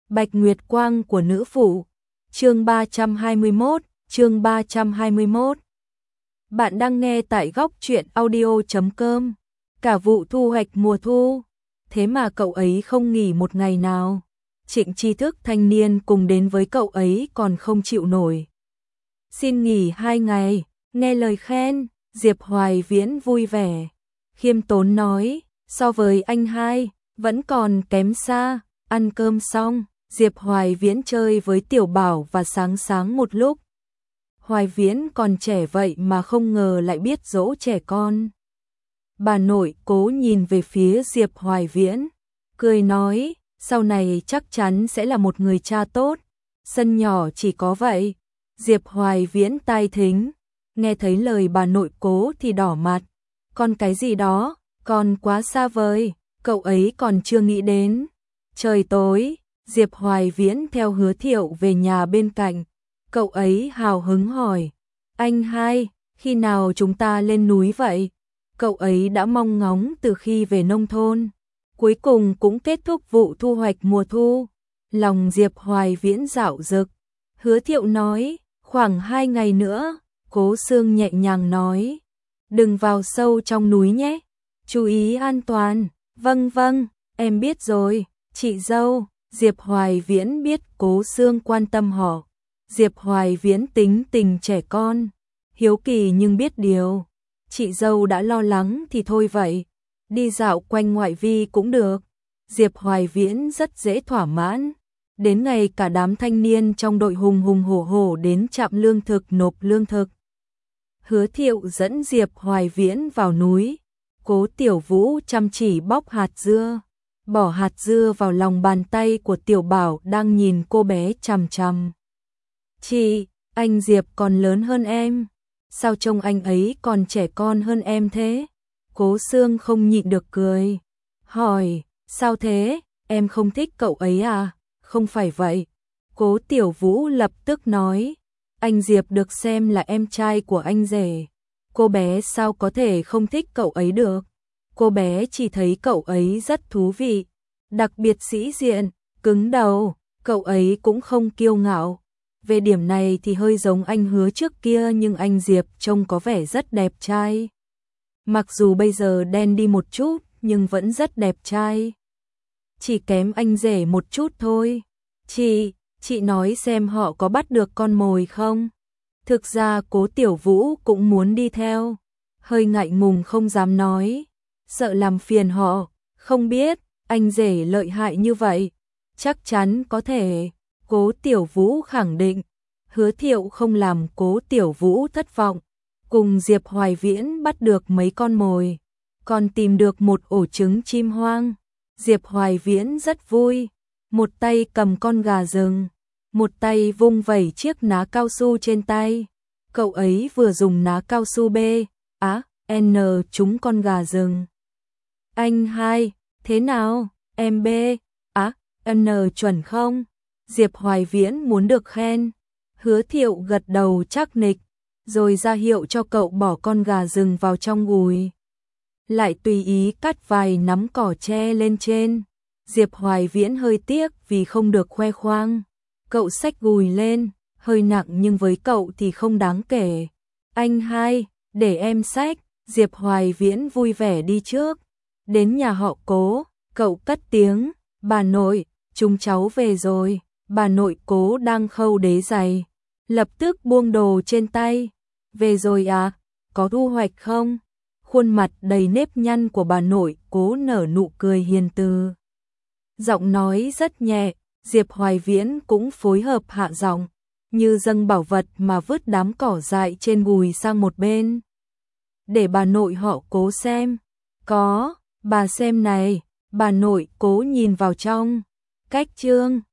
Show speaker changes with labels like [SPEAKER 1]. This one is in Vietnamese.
[SPEAKER 1] Bạch Nguyệt Quang của nữ phụ. Chương 321. Bạn đang nghe tại góc truyện audio.com. Cả vụ thu hoạch mùa thu, thế mà cậu ấy không nghỉ một ngày nào. Trịnh Tri Thức thanh niên cùng đến với cậu ấy còn không chịu nổi. Xin nghỉ 2 ngày, nghe lời khen, Diệp Hoài Viễn vui vẻ. Khiêm tốn nói, so với anh hai, vẫn còn kém xa. Ăn cơm xong, Diệp Hoài Viễn chơi với Tiểu Bảo và sáng một lúc. Hoài Viễn còn trẻ vậy mà không ngờ lại biết dỗ trẻ con. Bà nội Cố nhìn về phía Diệp Hoài Viễn, cười nói, sau này chắc chắn sẽ là một người cha tốt. Sân nhỏ chỉ có vậy. Diệp Hoài Viễn tai thính, nghe thấy lời bà nội Cố thì đỏ mặt. Còn cái gì đó, còn quá xa vời, cậu ấy còn chưa nghĩ đến. Trời tối, Diệp Hoài Viễn theo Hứa Thiệu về nhà bên cạnh. Cậu ấy hào hứng hỏi, anh hai, khi nào chúng ta lên núi vậy? Cậu ấy đã mong ngóng từ khi về nông thôn. Cuối cùng cũng kết thúc vụ thu hoạch mùa thu. Lòng Diệp Hoài Viễn dạo dực. Hứa Thiệu nói, khoảng 2 ngày nữa. Cố Sương nhẹ nhàng nói, đừng vào sâu trong núi nhé, chú ý an toàn. Vâng, em biết rồi, chị dâu. Diệp Hoài Viễn biết Cố Sương quan tâm họ. Diệp Hoài Viễn tính tình trẻ con, hiếu kỳ nhưng biết điều. Chị dâu đã lo lắng thì thôi vậy, đi dạo quanh ngoại vi cũng được. Diệp Hoài Viễn rất dễ thỏa mãn. Đến ngày cả đám thanh niên trong đội hùng hùng hổ hổ đến trạm lương thực nộp lương thực. Hứa Thiệu dẫn Diệp Hoài Viễn vào núi. Cố Tiểu Vũ chăm chỉ bóc hạt dưa, bỏ hạt dưa vào lòng bàn tay của Tiểu Bảo đang nhìn cô bé chằm chằm. Chị, anh Diệp còn lớn hơn em, sao trông anh ấy còn trẻ con hơn em thế? Cố Sương không nhịn được cười, hỏi, sao thế, em không thích cậu ấy à? Không phải vậy. Cố Tiểu Vũ lập tức nói, anh Diệp được xem là em trai của anh rể. Cô bé sao có thể không thích cậu ấy được? Cô bé chỉ thấy cậu ấy rất thú vị, đặc biệt sĩ diện, cứng đầu, cậu ấy cũng không kiêu ngạo. Về điểm này thì hơi giống anh Hứa trước kia, nhưng anh Diệp trông có vẻ rất đẹp trai. Mặc dù bây giờ đen đi một chút nhưng vẫn rất đẹp trai. Chỉ kém anh rể một chút thôi. Chị nói xem họ có bắt được con mồi không? Thực ra Cố Tiểu Vũ cũng muốn đi theo, hơi ngại ngùng không dám nói, sợ làm phiền họ. Không biết, anh rể lợi hại như vậy, chắc chắn có thể. Cố Tiểu Vũ khẳng định. Hứa Thiệu không làm Cố Tiểu Vũ thất vọng, cùng Diệp Hoài Viễn bắt được mấy con mồi, còn tìm được một ổ trứng chim hoang. Diệp Hoài Viễn rất vui, một tay cầm con gà rừng, một tay vung vẩy chiếc ná cao su trên tay. Cậu ấy vừa dùng ná cao su B, N trúng con gà rừng. Anh hai, thế nào, em B, N chuẩn không? Diệp Hoài Viễn muốn được khen. Hứa Thiệu gật đầu chắc nịch, rồi ra hiệu cho cậu bỏ con gà rừng vào trong gùi. Lại tùy ý cắt vài nắm cỏ tre lên trên. Diệp Hoài Viễn hơi tiếc vì không được khoe khoang. Cậu xách gùi lên, hơi nặng nhưng với cậu thì không đáng kể. Anh hai, để em xách. Diệp Hoài Viễn vui vẻ đi trước. Đến nhà họ Cố, cậu cất tiếng, bà nội, chúng cháu về rồi. Bà nội Cố đang khâu đế giày, lập tức buông đồ trên tay. Về rồi à, có thu hoạch không? Khuôn mặt đầy nếp nhăn của bà nội Cố nở nụ cười hiền từ. Giọng nói rất nhẹ, Diệp Hoài Viễn cũng phối hợp hạ giọng, như dâng bảo vật mà vứt đám cỏ dại trên gùi sang một bên. Để bà nội họ Cố xem. Có, bà xem này. Bà nội Cố nhìn vào trong. Cách chương